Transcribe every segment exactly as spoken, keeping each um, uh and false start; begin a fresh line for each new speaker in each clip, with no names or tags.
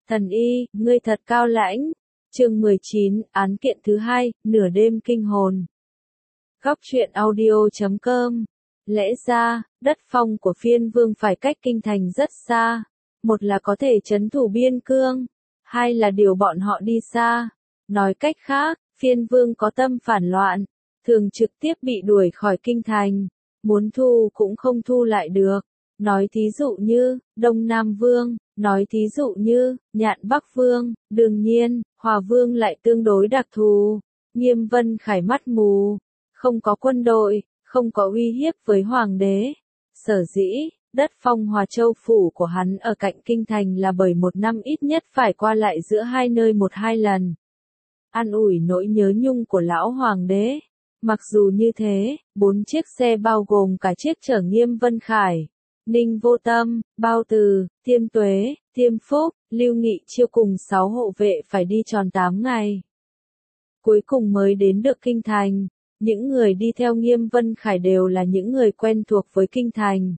Thần y, ngươi thật cao lãnh. Chương mười chín, án kiện thứ hai, nửa đêm kinh hồn. Góc truyện audio chấm com. Lẽ ra, đất phong của phiên vương phải cách kinh thành rất xa. Một là có thể trấn thủ biên cương, hai là điều bọn họ đi xa. Nói cách khác, phiên vương có tâm phản loạn, thường trực tiếp bị đuổi khỏi kinh thành, muốn thu cũng không thu lại được. Nói thí dụ như, Đông Nam Vương, nói thí dụ như, Nhạn Bắc Vương, đương nhiên, Hòa Vương lại tương đối đặc thù. Nghiêm Vân Khải mắt mù, không có quân đội, không có uy hiếp với Hoàng đế. Sở dĩ, đất phong Hòa Châu phủ của hắn ở cạnh kinh thành là bởi một năm ít nhất phải qua lại giữa hai nơi một hai lần. An ủi nỗi nhớ nhung của lão Hoàng đế. Mặc dù như thế, bốn chiếc xe bao gồm cả chiếc chở Nghiêm Vân Khải, Ninh Vô Tâm, Bao Từ, Tiêm Tuế, Tiêm Phúc, Lưu Nghị Chiêu cùng sáu hộ vệ phải đi tròn tám ngày. Cuối cùng mới đến được kinh thành. Những người đi theo Nghiêm Vân Khải đều là những người quen thuộc với kinh thành.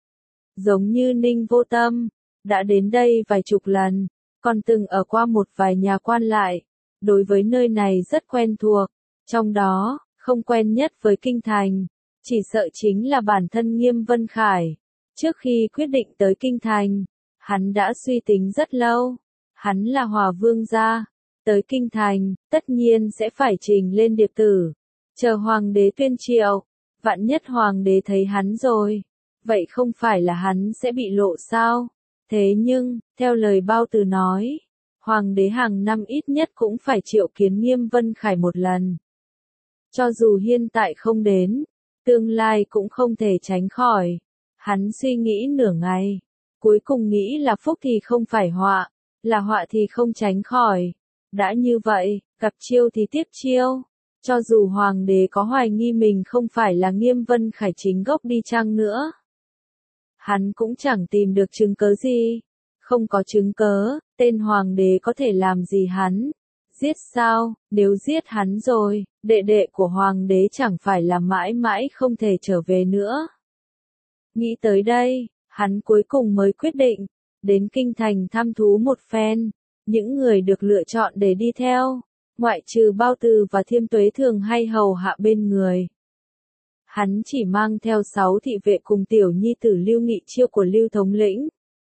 Giống như Ninh Vô Tâm, đã đến đây vài chục lần, còn từng ở qua một vài nhà quan lại. Đối với nơi này rất quen thuộc, trong đó, không quen nhất với kinh thành, chỉ sợ chính là bản thân Nghiêm Vân Khải. Trước khi quyết định tới kinh thành, hắn đã suy tính rất lâu. Hắn là Hòa Vương gia, tới kinh thành, tất nhiên sẽ phải trình lên điệp tử, chờ Hoàng đế tuyên triệu. Vạn nhất Hoàng đế thấy hắn rồi, vậy không phải là hắn sẽ bị lộ sao? Thế nhưng, theo lời Bao Từ nói, Hoàng đế hàng năm ít nhất cũng phải triệu kiến Nghiêm Vân Khải một lần. Cho dù hiện tại không đến, tương lai cũng không thể tránh khỏi. Hắn suy nghĩ nửa ngày, cuối cùng nghĩ là phúc thì không phải họa, là họa thì không tránh khỏi. Đã như vậy, gặp chiêu thì tiếp chiêu. Cho dù Hoàng đế có hoài nghi mình không phải là Nghiêm Vân Khải chính gốc đi chăng nữa, hắn cũng chẳng tìm được chứng cớ gì. Không có chứng cớ, tên Hoàng đế có thể làm gì hắn? Giết sao? Nếu giết hắn rồi, đệ đệ của Hoàng đế chẳng phải là mãi mãi không thể trở về nữa. Nghĩ tới đây, hắn cuối cùng mới quyết định, đến kinh thành thăm thú một phen. Những người được lựa chọn để đi theo, ngoại trừ Bao Từ và Thiêm Tuế thường hay hầu hạ bên người. Hắn chỉ mang theo sáu thị vệ cùng tiểu nhi tử Lưu Nghị Chiêu của Lưu thống lĩnh.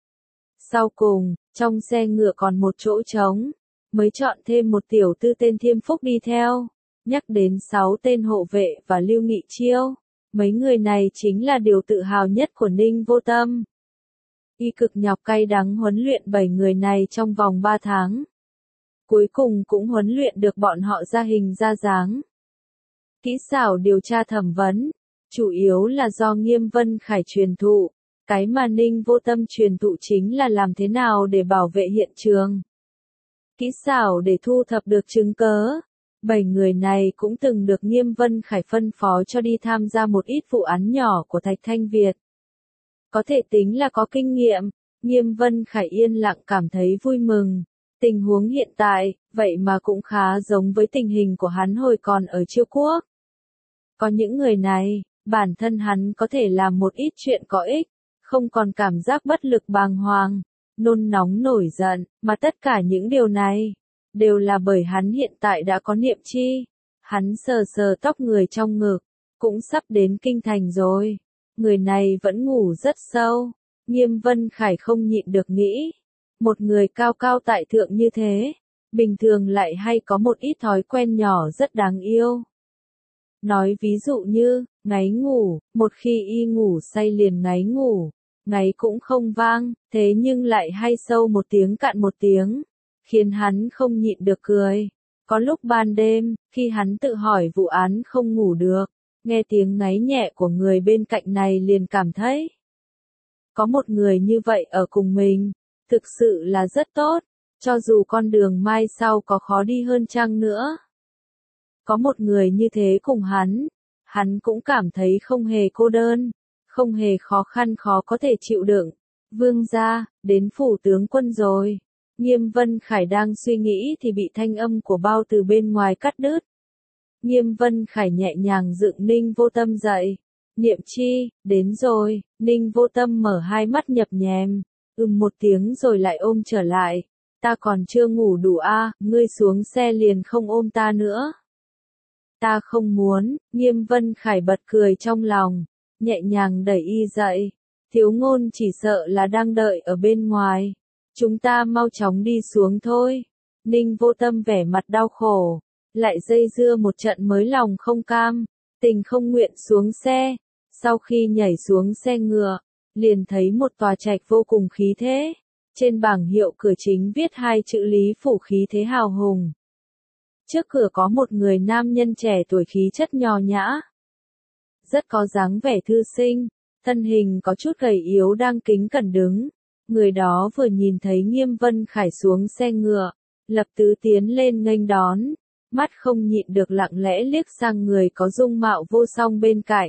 Sau cùng, trong xe ngựa còn một chỗ trống, mới chọn thêm một tiểu tư tên Thiêm Phúc đi theo. Nhắc đến sáu tên hộ vệ và Lưu Nghị Chiêu, mấy người này chính là điều tự hào nhất của Ninh Vô Tâm. Y cực nhọc cay đắng huấn luyện bảy người này trong vòng ba tháng. Cuối cùng cũng huấn luyện được bọn họ ra hình ra dáng. Kỹ xảo điều tra thẩm vấn, chủ yếu là do Nghiêm Vân Khải truyền thụ. Cái mà Ninh Vô Tâm truyền thụ chính là làm thế nào để bảo vệ hiện trường. Kỹ xảo để thu thập được chứng cớ. Bảy người này cũng từng được Nghiêm Vân Khải phân phó cho đi tham gia một ít vụ án nhỏ của Thạch Thanh Việt. Có thể tính là có kinh nghiệm, Nghiêm Vân Khải yên lặng cảm thấy vui mừng. Tình huống hiện tại, vậy mà cũng khá giống với tình hình của hắn hồi còn ở Chiêu Quốc. Có những người này, bản thân hắn có thể làm một ít chuyện có ích, không còn cảm giác bất lực bàng hoàng, nôn nóng nổi giận, mà tất cả những điều này đều là bởi hắn hiện tại đã có niệm chi. Hắn sờ sờ tóc người trong ngực, cũng sắp đến kinh thành rồi. Người này vẫn ngủ rất sâu. Nghiêm Vân Khải không nhịn được nghĩ, một người cao cao tại thượng như thế, bình thường lại hay có một ít thói quen nhỏ rất đáng yêu. Nói ví dụ như, ngáy ngủ, một khi y ngủ say liền ngáy ngủ, ngáy cũng không vang, thế nhưng lại hay sâu một tiếng cạn một tiếng, khiến hắn không nhịn được cười. Có lúc ban đêm, khi hắn tự hỏi vụ án không ngủ được, nghe tiếng ngáy nhẹ của người bên cạnh này liền cảm thấy, có một người như vậy ở cùng mình, thực sự là rất tốt, cho dù con đường mai sau có khó đi hơn chăng nữa. Có một người như thế cùng hắn, hắn cũng cảm thấy không hề cô đơn, không hề khó khăn khó có thể chịu đựng. Vương gia, đến phủ tướng quân rồi. Nghiêm Vân Khải đang suy nghĩ thì bị thanh âm của Bao Từ bên ngoài cắt đứt. Nghiêm Vân Khải nhẹ nhàng dựng Ninh Vô Tâm dậy. Niệm chi, đến rồi. Ninh Vô Tâm mở hai mắt nhập nhèm, ừm một tiếng rồi lại ôm trở lại. Ta còn chưa ngủ đủ a, ngươi xuống xe liền không ôm ta nữa. Ta không muốn, Nghiêm Vân Khải bật cười trong lòng, nhẹ nhàng đẩy y dậy. Thiếu ngôn chỉ sợ là đang đợi ở bên ngoài. Chúng ta mau chóng đi xuống thôi. Ninh Vô Tâm vẻ mặt đau khổ, lại dây dưa một trận mới lòng không cam, tình không nguyện xuống xe. Sau khi nhảy xuống xe ngựa, liền thấy một tòa trạch vô cùng khí thế. Trên bảng hiệu cửa chính viết hai chữ Lý Phủ khí thế hào hùng. Trước cửa có một người nam nhân trẻ tuổi khí chất nho nhã. Rất có dáng vẻ thư sinh, thân hình có chút gầy yếu đang kính cẩn đứng. Người đó vừa nhìn thấy Nghiêm Vân Khải xuống xe ngựa, lập tức tiến lên nghênh đón, mắt không nhịn được lặng lẽ liếc sang người có dung mạo vô song bên cạnh.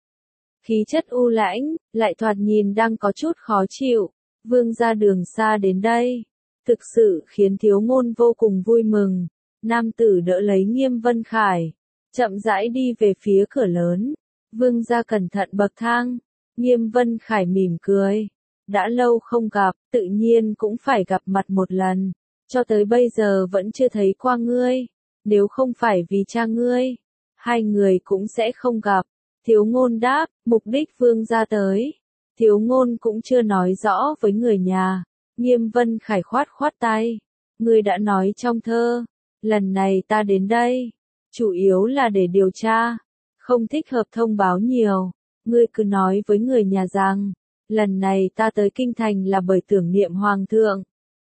Khí chất u lãnh, lại thoạt nhìn đang có chút khó chịu. Vương ra đường xa đến đây, thực sự khiến thiếu ngôn vô cùng vui mừng. Nam tử đỡ lấy Nghiêm Vân Khải, chậm rãi đi về phía cửa lớn. Vương ra cẩn thận bậc thang. Nghiêm Vân Khải mỉm cười. Đã lâu không gặp, tự nhiên cũng phải gặp mặt một lần. Cho tới bây giờ vẫn chưa thấy qua ngươi. Nếu không phải vì cha ngươi, hai người cũng sẽ không gặp. Thiếu ngôn đáp, mục đích vương ra tới. Thiếu ngôn cũng chưa nói rõ với người nhà. Nghiêm Vân Khải khoát khoát tay. Ngươi đã nói trong thơ. Lần này ta đến đây, chủ yếu là để điều tra. Không thích hợp thông báo nhiều. Ngươi cứ nói với người nhà rằng, lần này ta tới kinh thành là bởi tưởng niệm hoàng thượng.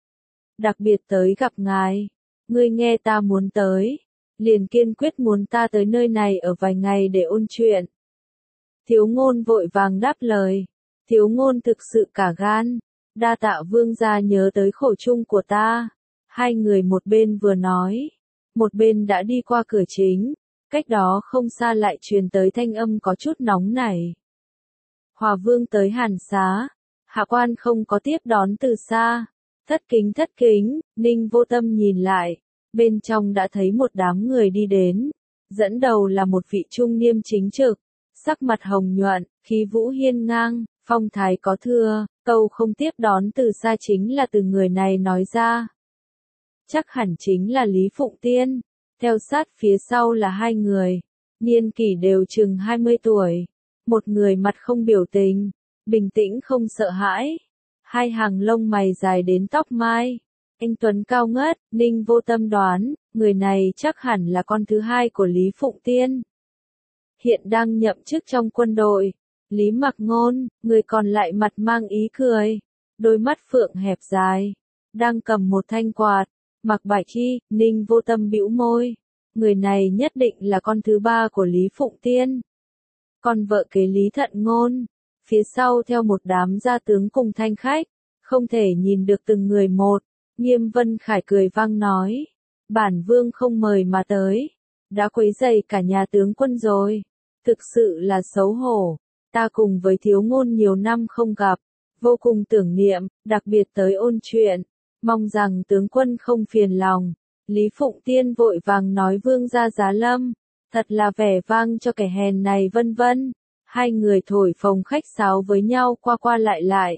Đặc biệt tới gặp ngài. Ngươi nghe ta muốn tới, liền kiên quyết muốn ta tới nơi này ở vài ngày để ôn chuyện. Thiếu ngôn vội vàng đáp lời. Thiếu ngôn thực sự cả gan. Đa tạ vương gia nhớ tới khổ chung của ta. Hai người một bên vừa nói, một bên đã đi qua cửa chính. Cách đó không xa lại truyền tới thanh âm có chút nóng nảy. Hòa vương tới Hàn Xá. Hạ quan không có tiếp đón từ xa. Thất kính thất kính, Ninh Vô Tâm nhìn lại. Bên trong đã thấy một đám người đi đến. Dẫn đầu là một vị trung niên chính trực. Sắc mặt hồng nhuận, khí vũ hiên ngang, phong thái có thừa. Câu không tiếp đón từ xa chính là từ người này nói ra. Chắc hẳn chính là Lý Phụng Tiên. Theo sát phía sau là hai người. Niên kỷ đều chừng hai mươi tuổi. Một người mặt không biểu tình, bình tĩnh không sợ hãi. Hai hàng lông mày dài đến tóc mai. Anh tuấn cao ngất, Ninh Vô Tâm đoán, người này chắc hẳn là con thứ hai của Lý Phụng Tiên. Hiện đang nhậm chức trong quân đội. Lý Mặc Ngôn, người còn lại mặt mang ý cười. Đôi mắt phượng hẹp dài. Đang cầm một thanh quạt. Mặc Bạch Chi, Ninh Vô Tâm bĩu môi. Người này nhất định là con thứ ba của Lý Phụng Tiên. Con vợ kế Lý Thận Ngôn. Phía sau theo một đám gia tướng cùng thanh khách. Không thể nhìn được từng người một. Nghiêm Vân Khải cười vang nói. Bản vương không mời mà tới. Đã quấy rầy cả nhà tướng quân rồi. Thực sự là xấu hổ. Ta cùng với thiếu ngôn nhiều năm không gặp. Vô cùng tưởng niệm, đặc biệt tới ôn chuyện. Mong rằng tướng quân không phiền lòng. Lý Phụng Tiên vội vàng nói vương gia giá lâm. Thật là vẻ vang cho kẻ hèn này vân vân. Hai người thổi phồng khách sáo với nhau qua qua lại lại.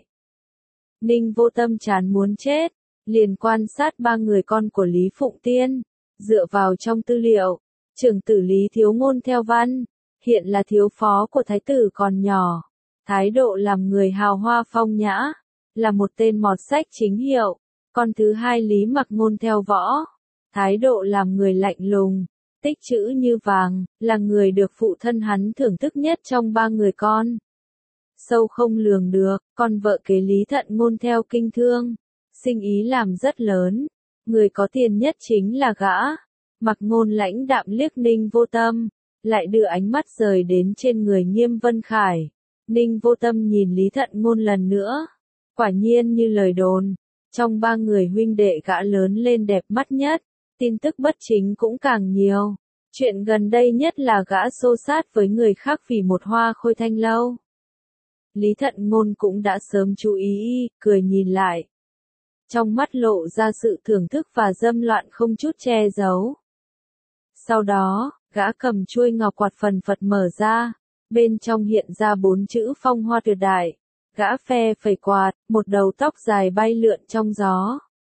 Ninh Vô Tâm chán muốn chết. Liền quan sát ba người con của Lý Phụng Tiên. Dựa vào trong tư liệu. Trưởng tử Lý Thiếu Ngôn theo văn. Hiện là thiếu phó của thái tử còn nhỏ. Thái độ làm người hào hoa phong nhã. Là một tên mọt sách chính hiệu. Con thứ hai Lý Mặc Ngôn theo võ. Thái độ làm người lạnh lùng. Tích chữ như vàng. Là người được phụ thân hắn thưởng thức nhất trong ba người con. Sâu không lường được. Con vợ kế Lý Thận Ngôn theo kinh thương. Sinh ý làm rất lớn. Người có tiền nhất chính là gã. Mặc Ngôn lãnh đạm liếc Ninh Vô Tâm. Lại đưa ánh mắt rời đến trên người Nghiêm Vân Khải. Ninh Vô Tâm nhìn Lý Thận Ngôn lần nữa. Quả nhiên như lời đồn. Trong ba người huynh đệ gã lớn lên đẹp mắt nhất. Tin tức bất chính cũng càng nhiều. Chuyện gần đây nhất là gã xô sát với người khác vì một hoa khôi thanh lâu. Lý Thận Ngôn cũng đã sớm chú ý, cười nhìn lại. Trong mắt lộ ra sự thưởng thức và dâm loạn không chút che giấu. Sau đó, gã cầm chuôi ngọc quạt phần phật mở ra. Bên trong hiện ra bốn chữ phong hoa tuyệt đại. Gã phe phẩy quạt, một đầu tóc dài bay lượn trong gió.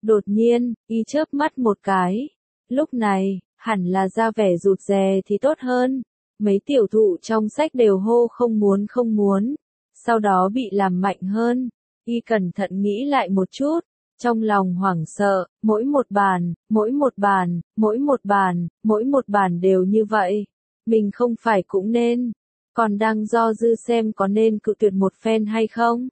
Đột nhiên, y chớp mắt một cái. Lúc này, hẳn là ra vẻ rụt rè thì tốt hơn. Mấy tiểu thụ trong sách đều hô không muốn không muốn. Sau đó bị làm mạnh hơn. Y cẩn thận nghĩ lại một chút. Trong lòng hoảng sợ, mỗi một bàn, mỗi một bàn, mỗi một bàn, mỗi một bàn đều như vậy. Mình không phải cũng nên. Còn đang do dự xem có nên cự tuyệt một phen hay không.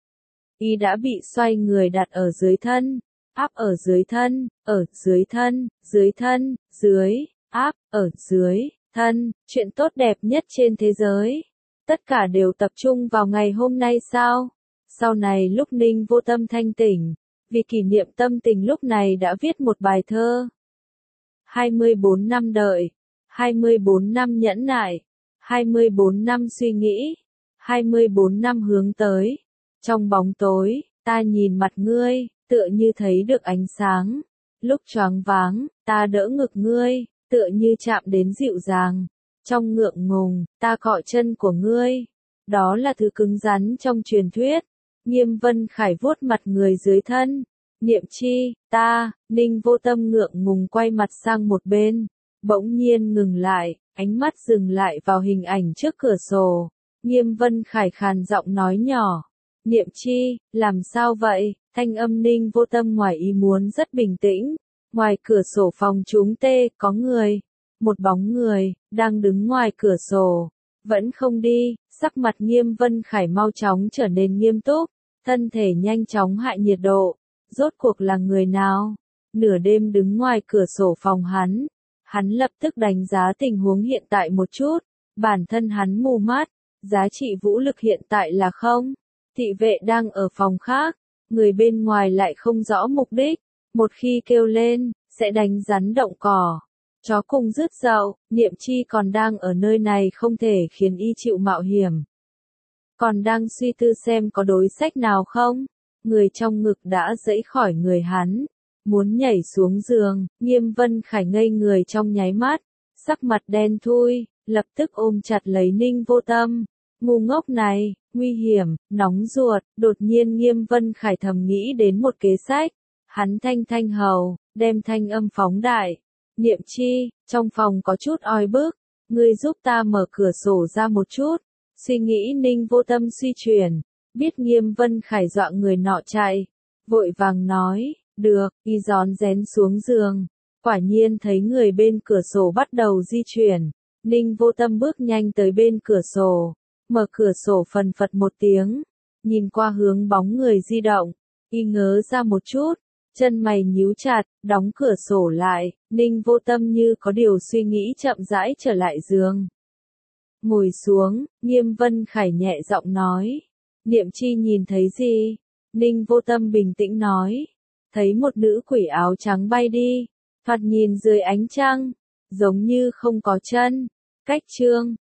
Y đã bị xoay người đặt ở dưới thân. Áp ở dưới thân, ở dưới thân, dưới thân, dưới, áp, ở dưới, thân, chuyện tốt đẹp nhất trên thế giới. Tất cả đều tập trung vào ngày hôm nay sao? Sau này lúc Ninh Vô Tâm thanh tỉnh, vì kỷ niệm tâm tình lúc này đã viết một bài thơ. hai mươi bốn năm đợi, hai mươi bốn năm nhẫn nại, hai mươi bốn năm suy nghĩ, hai mươi bốn năm hướng tới. Trong bóng tối, ta nhìn mặt ngươi, tựa như thấy được ánh sáng. Lúc choáng váng, ta đỡ ngực ngươi, tựa như chạm đến dịu dàng. Trong ngượng ngùng, ta cọ chân của ngươi. Đó là thứ cứng rắn trong truyền thuyết. Nghiêm Vân Khải vuốt mặt người dưới thân. Niệm chi, ta, Ninh Vô Tâm ngượng ngùng quay mặt sang một bên. Bỗng nhiên ngừng lại, ánh mắt dừng lại vào hình ảnh trước cửa sổ. Nghiêm Vân Khải khàn giọng nói nhỏ. Niệm chi, làm sao vậy? Thanh âm Ninh Vô Tâm ngoài ý muốn rất bình tĩnh. Ngoài cửa sổ phòng chúng tê, có người. Một bóng người, đang đứng ngoài cửa sổ. Vẫn không đi, sắc mặt Nghiêm Vân Khải mau chóng trở nên nghiêm túc. Thân thể nhanh chóng hạ nhiệt độ. Rốt cuộc là người nào? Nửa đêm đứng ngoài cửa sổ phòng hắn. Hắn lập tức đánh giá tình huống hiện tại một chút. Bản thân hắn mù mắt. Giá trị vũ lực hiện tại là không. Thị vệ đang ở phòng khác. Người bên ngoài lại không rõ mục đích. Một khi kêu lên, sẽ đánh rắn động cỏ. Chó cùng rứt dậu, Niệm chi còn đang ở nơi này không thể khiến y chịu mạo hiểm. Còn đang suy tư xem có đối sách nào không? Người trong ngực đã giãy khỏi người hắn. Muốn nhảy xuống giường, Nghiêm Vân Khải ngây người trong nháy mắt. Sắc mặt đen thui, lập tức ôm chặt lấy Ninh Vô Tâm. Ngu ngốc này, nguy hiểm, nóng ruột, đột nhiên Nghiêm Vân Khải thầm nghĩ đến một kế sách. Hắn thanh thanh hầu, đem thanh âm phóng đại. Niệm chi, trong phòng có chút oi bức. Ngươi giúp ta mở cửa sổ ra một chút. Suy nghĩ Ninh Vô Tâm suy chuyển. Biết Nghiêm Vân Khải dọa người nọ chạy. Vội vàng nói, được, y gión rén xuống giường. Quả nhiên thấy người bên cửa sổ bắt đầu di chuyển. Ninh Vô Tâm bước nhanh tới bên cửa sổ. Mở cửa sổ phần phật một tiếng. Nhìn qua hướng bóng người di động. Y ngớ ra một chút. Chân mày nhíu chặt, đóng cửa sổ lại. Ninh Vô Tâm như có điều suy nghĩ chậm rãi trở lại giường. Ngồi xuống, Nghiêm Vân Khải nhẹ giọng nói. Niệm chi nhìn thấy gì? Ninh Vô Tâm bình tĩnh nói. Thấy một nữ quỷ áo trắng bay đi. Thoạt nhìn dưới ánh trăng. Giống như không có chân. Cách chương.